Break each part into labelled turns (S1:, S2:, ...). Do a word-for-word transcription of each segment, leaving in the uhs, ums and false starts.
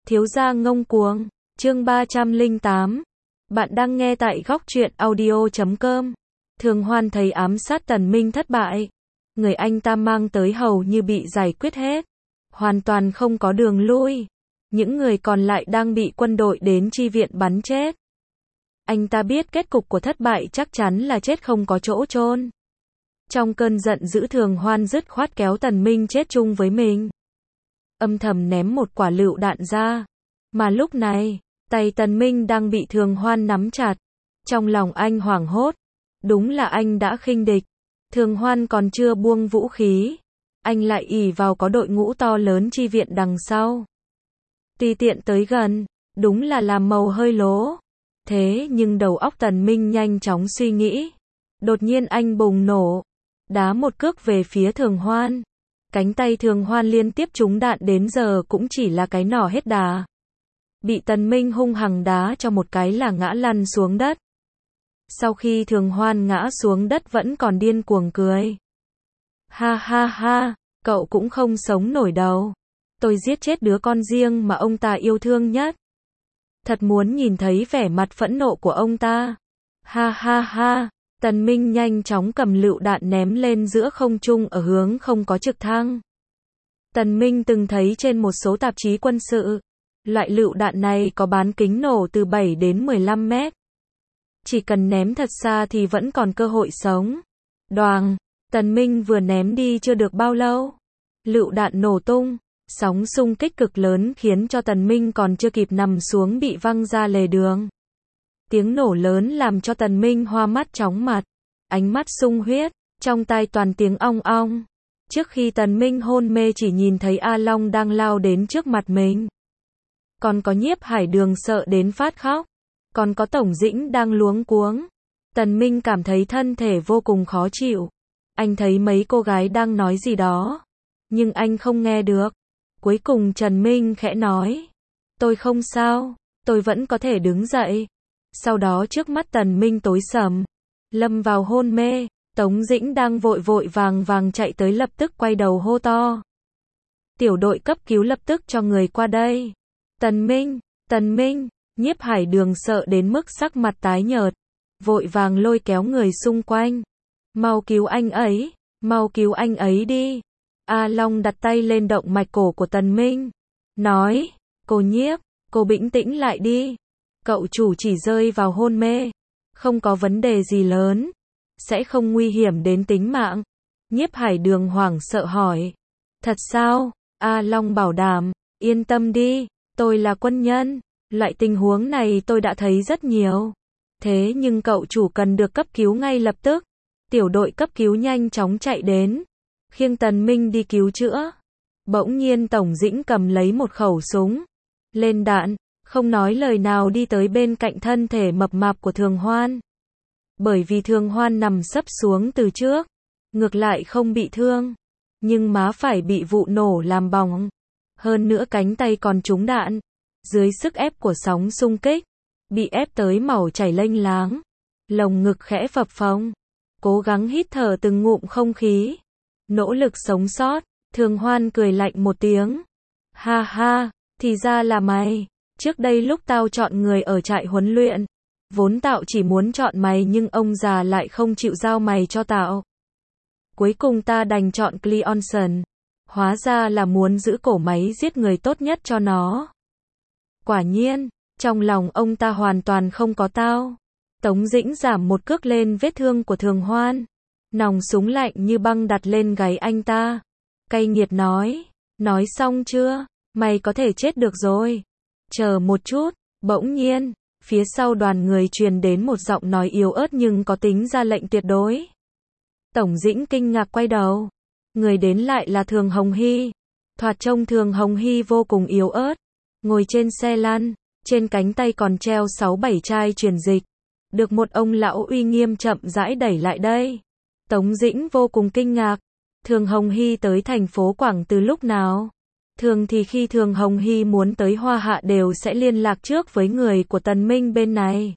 S1: Thiếu gia ngông cuồng, chương ba trăm lẻ tám. Bạn đang nghe tại góc truyện audio chấm com. Thường Hoan thấy ám sát Tần Minh thất bại. Người anh ta mang tới hầu như bị giải quyết hết. Hoàn toàn không có đường lui. Những người còn lại đang bị quân đội đến chi viện bắn chết. Anh ta biết kết cục của thất bại chắc chắn là chết không có chỗ chôn. Trong cơn giận dữ Thường Hoan dứt khoát kéo Tần Minh chết chung với mình. Âm thầm ném một quả lựu đạn ra. Mà lúc này, tay Tần Minh đang bị Thường Hoan nắm chặt. Trong lòng anh hoảng hốt. Đúng là anh đã khinh địch. Thường Hoan còn chưa buông vũ khí. Anh lại ỷ vào có đội ngũ to lớn chi viện đằng sau. Tùy tiện tới gần, đúng là làm màu hơi lố. Thế nhưng đầu óc Tần Minh nhanh chóng suy nghĩ. Đột nhiên anh bùng nổ. Đá một cước về phía Thường Hoan. Cánh tay Thường Hoan liên tiếp trúng đạn đến giờ cũng chỉ là cái nỏ hết đà. Bị Tần Minh hung hăng đá cho một cái là ngã lăn xuống đất. Sau khi Thường Hoan ngã xuống đất vẫn còn điên cuồng cười. Ha ha ha, cậu cũng không sống nổi đâu. Tôi giết chết đứa con riêng mà ông ta yêu thương nhất. Thật muốn nhìn thấy vẻ mặt phẫn nộ của ông ta. Ha ha ha. Tần Minh nhanh chóng cầm lựu đạn ném lên giữa không trung ở hướng không có trực thăng. Tần Minh từng thấy trên một số tạp chí quân sự, loại lựu đạn này có bán kính nổ từ bảy đến mười lăm mét. Chỉ cần ném thật xa thì vẫn còn cơ hội sống. Đoàng, Tần Minh vừa ném đi chưa được bao lâu. Lựu đạn nổ tung, sóng xung kích cực lớn khiến cho Tần Minh còn chưa kịp nằm xuống bị văng ra lề đường. Tiếng nổ lớn làm cho Tần Minh hoa mắt chóng mặt, ánh mắt sung huyết, trong tai toàn tiếng ong ong. Trước khi Tần Minh hôn mê chỉ nhìn thấy A Long đang lao đến trước mặt mình. Còn có Nhiếp Hải Đường sợ đến phát khóc. Còn có Tổng Dĩnh đang luống cuống. Tần Minh cảm thấy thân thể vô cùng khó chịu. Anh thấy mấy cô gái đang nói gì đó. Nhưng anh không nghe được. Cuối cùng Trần Minh khẽ nói. Tôi không sao, tôi vẫn có thể đứng dậy. Sau đó trước mắt Tần Minh tối sầm, lâm vào hôn mê. Tống Dĩnh đang vội vội vàng vàng chạy tới lập tức quay đầu hô to. Tiểu đội cấp cứu lập tức cho người qua đây. Tần Minh, Tần Minh, Nhiếp Hải Đường sợ đến mức sắc mặt tái nhợt, vội vàng lôi kéo người xung quanh. Mau cứu anh ấy, mau cứu anh ấy đi. A Long đặt tay lên động mạch cổ của Tần Minh, nói, cô Nhiếp, cô bình tĩnh lại đi. Cậu chủ chỉ rơi vào hôn mê, không có vấn đề gì lớn, sẽ không nguy hiểm đến tính mạng. Nhiếp Hải Đường hoảng sợ hỏi, thật sao? A Long bảo đảm, yên tâm đi, tôi là quân nhân, loại tình huống này tôi đã thấy rất nhiều. Thế nhưng cậu chủ cần được cấp cứu ngay lập tức. Tiểu đội cấp cứu nhanh chóng chạy đến, khiêng Tần Minh đi cứu chữa. Bỗng nhiên Tổng Dĩnh cầm lấy một khẩu súng, lên đạn, không nói lời nào đi tới bên cạnh thân thể mập mạp của Thường Hoan. Bởi vì Thường Hoan nằm sấp xuống từ trước, ngược lại không bị thương, nhưng má phải bị vụ nổ làm bỏng. Hơn nữa cánh tay còn trúng đạn. Dưới sức ép của sóng xung kích, bị ép tới màu chảy lênh láng, lồng ngực khẽ phập phồng, cố gắng hít thở từng ngụm không khí, nỗ lực sống sót. Thường Hoan cười lạnh một tiếng. Ha ha, thì ra là mày. Trước đây lúc tao chọn người ở trại huấn luyện, vốn tao chỉ muốn chọn mày nhưng ông già lại không chịu giao mày cho tao. Cuối cùng ta đành chọn Cleonson. Hóa ra là muốn giữ cổ máy giết người tốt nhất cho nó. Quả nhiên, trong lòng ông ta hoàn toàn không có tao. Tống Dĩnh giảm một cước lên vết thương của Thường Hoan. Nòng súng lạnh như băng đặt lên gáy anh ta. Cay nghiệt nói, nói xong chưa? Mày có thể chết được rồi. Chờ một chút, bỗng nhiên, phía sau đoàn người truyền đến một giọng nói yếu ớt nhưng có tính ra lệnh tuyệt đối. Tổng Dĩnh kinh ngạc quay đầu. Người đến lại là Thường Hồng Hy. Thoạt trông Thường Hồng Hy vô cùng yếu ớt. Ngồi trên xe lăn, trên cánh tay còn treo sáu bảy chai truyền dịch. Được một ông lão uy nghiêm chậm rãi đẩy lại đây. Tống Dĩnh vô cùng kinh ngạc. Thường Hồng Hy tới thành phố Quảng từ lúc nào? Thường thì khi Thường Hồng Hy muốn tới Hoa Hạ đều sẽ liên lạc trước với người của Tần Minh bên này.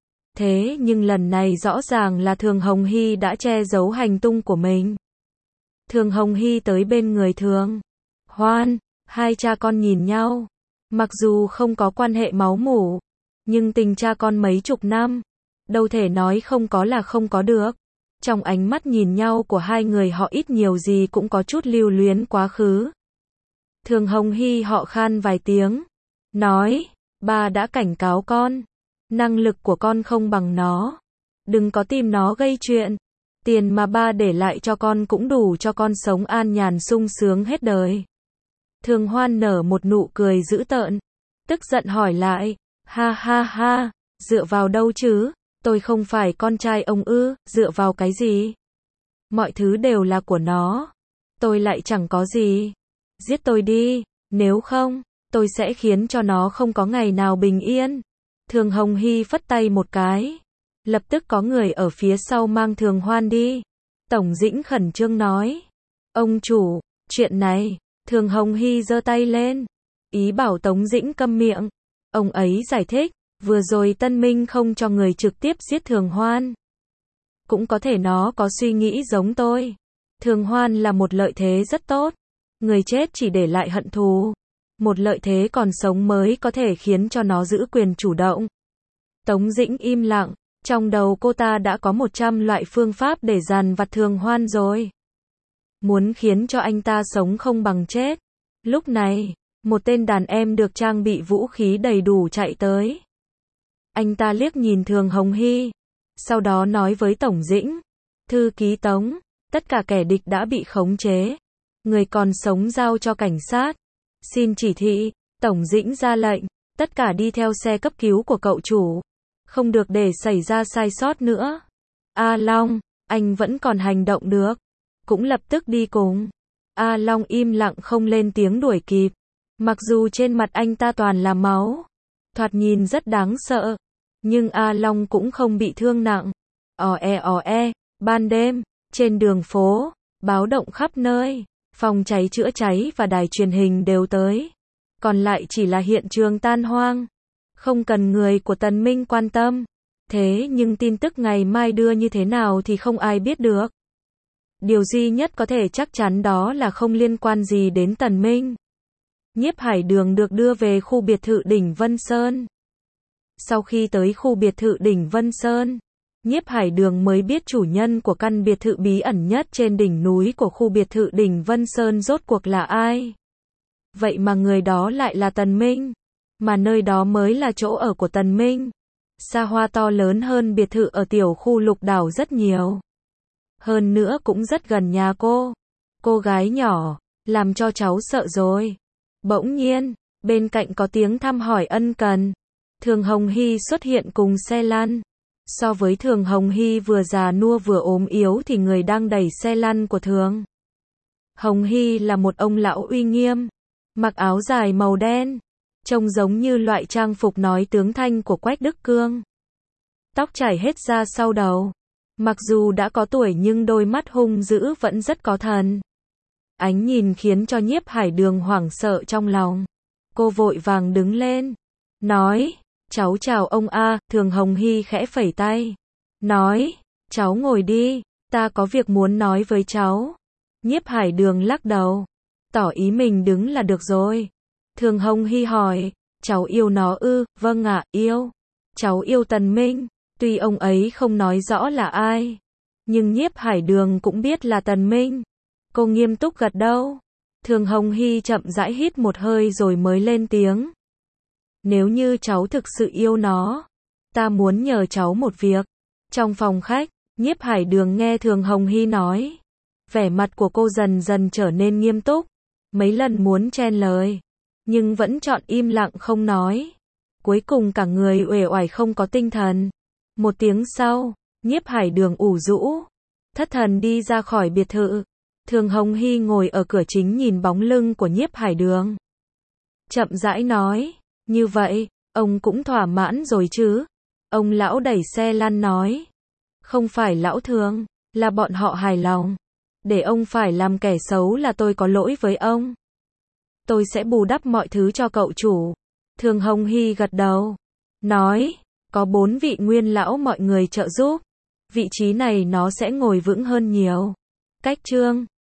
S1: Thế nhưng lần này rõ ràng là Thường Hồng Hy đã che giấu hành tung của mình. Thường Hồng Hy tới bên người Thường Hoan, hai cha con nhìn nhau. Mặc dù không có quan hệ máu mủ, nhưng tình cha con mấy chục năm, đâu thể nói không có là không có được. Trong ánh mắt nhìn nhau của hai người họ ít nhiều gì cũng có chút lưu luyến quá khứ. Thường Hồng Hy họ khan vài tiếng, nói, ba đã cảnh cáo con, năng lực của con không bằng nó, đừng có tìm nó gây chuyện, tiền mà ba để lại cho con cũng đủ cho con sống an nhàn sung sướng hết đời. Thường Hoan nở một nụ cười dữ tợn, tức giận hỏi lại, ha ha ha, dựa vào đâu chứ, tôi không phải con trai ông ư, dựa vào cái gì? Mọi thứ đều là của nó, tôi lại chẳng có gì. Giết tôi đi, nếu không, tôi sẽ khiến cho nó không có ngày nào bình yên. Thường Hồng Hy phất tay một cái, lập tức có người ở phía sau mang Thường Hoan đi. Tổng Dĩnh khẩn trương nói, ông chủ, chuyện này, Thường Hồng Hy giơ tay lên, ý bảo Tống Dĩnh câm miệng. Ông ấy giải thích, vừa rồi Tân Minh không cho người trực tiếp giết Thường Hoan. Cũng có thể nó có suy nghĩ giống tôi. Thường Hoan là một lợi thế rất tốt. Người chết chỉ để lại hận thù. Một lợi thế còn sống mới có thể khiến cho nó giữ quyền chủ động. Tống Dĩnh im lặng, trong đầu cô ta đã có một trăm loại phương pháp để dằn vặt Thường Hoan rồi. Muốn khiến cho anh ta sống không bằng chết. Lúc này, một tên đàn em được trang bị vũ khí đầy đủ chạy tới. Anh ta liếc nhìn Thường Hồng Hy, sau đó nói với Tổng Dĩnh, thư ký Tống, tất cả kẻ địch đã bị khống chế, người còn sống giao cho cảnh sát. Xin chỉ thị. Tổng Dĩnh ra lệnh, tất cả đi theo xe cấp cứu của cậu chủ, không được để xảy ra sai sót nữa. A Long, anh vẫn còn hành động được, cũng lập tức đi cùng. A Long im lặng không lên tiếng đuổi kịp, mặc dù trên mặt anh ta toàn là máu, thoạt nhìn rất đáng sợ, nhưng A Long cũng không bị thương nặng. Ò e ò e, ban đêm, trên đường phố, báo động khắp nơi, phòng cháy chữa cháy và đài truyền hình đều tới. Còn lại chỉ là hiện trường tan hoang, không cần người của Tần Minh quan tâm. Thế nhưng tin tức ngày mai đưa như thế nào thì không ai biết được. Điều duy nhất có thể chắc chắn đó là không liên quan gì đến Tần Minh. Nhiếp Hải Đường được đưa về khu biệt thự đỉnh Vân Sơn. Sau khi tới khu biệt thự đỉnh Vân Sơn, Nhiếp Hải Đường mới biết chủ nhân của căn biệt thự bí ẩn nhất trên đỉnh núi của khu biệt thự đỉnh Vân Sơn rốt cuộc là ai. Vậy mà người đó lại là Tần Minh, mà nơi đó mới là chỗ ở của Tần Minh. Xa hoa to lớn hơn biệt thự ở tiểu khu Lục Đảo rất nhiều. Hơn nữa cũng rất gần nhà cô. Cô gái nhỏ, làm cho cháu sợ rồi. Bỗng nhiên, bên cạnh có tiếng thăm hỏi ân cần. Thường Hồng Hy xuất hiện cùng xe lăn. So với Thường Hồng Hy vừa già nua vừa ốm yếu thì người đang đẩy xe lăn của Thường Hồng Hy là một ông lão uy nghiêm, mặc áo dài màu đen, trông giống như loại trang phục nói tướng thanh của Quách Đức Cương. Tóc chảy hết ra sau đầu, mặc dù đã có tuổi nhưng đôi mắt hung dữ vẫn rất có thần. Ánh nhìn khiến cho Nhiếp Hải Đường hoảng sợ trong lòng. Cô vội vàng đứng lên, nói, cháu chào ông a. Thường Hồng Hy khẽ phẩy tay, nói, cháu ngồi đi, ta có việc muốn nói với cháu. Nhiếp Hải Đường lắc đầu, tỏ ý mình đứng là được rồi. Thường Hồng Hy hỏi, cháu yêu nó ư? Vâng ạ, yêu. Cháu yêu Tần Minh, tuy ông ấy không nói rõ là ai, nhưng Nhiếp Hải Đường cũng biết là Tần Minh. Cô nghiêm túc gật đầu. Thường Hồng Hy chậm rãi hít một hơi rồi mới lên tiếng. Nếu như cháu thực sự yêu nó, ta muốn nhờ cháu một việc. Trong phòng khách, Nhiếp Hải Đường nghe Thường Hồng Hy nói. Vẻ mặt của cô dần dần trở nên nghiêm túc. Mấy lần muốn chen lời, nhưng vẫn chọn im lặng không nói. Cuối cùng cả người uể oải không có tinh thần. Một tiếng sau, Nhiếp Hải Đường ủ rũ, thất thần đi ra khỏi biệt thự. Thường Hồng Hy ngồi ở cửa chính nhìn bóng lưng của Nhiếp Hải Đường. Chậm rãi nói, như vậy, ông cũng thỏa mãn rồi chứ? Ông lão đẩy xe lăn nói. Không phải lão Thường, là bọn họ hài lòng. Để ông phải làm kẻ xấu là tôi có lỗi với ông. Tôi sẽ bù đắp mọi thứ cho cậu chủ. Thường Hồng Hy gật đầu, nói, có bốn vị nguyên lão mọi người trợ giúp. Vị trí này nó sẽ ngồi vững hơn nhiều. Cách chương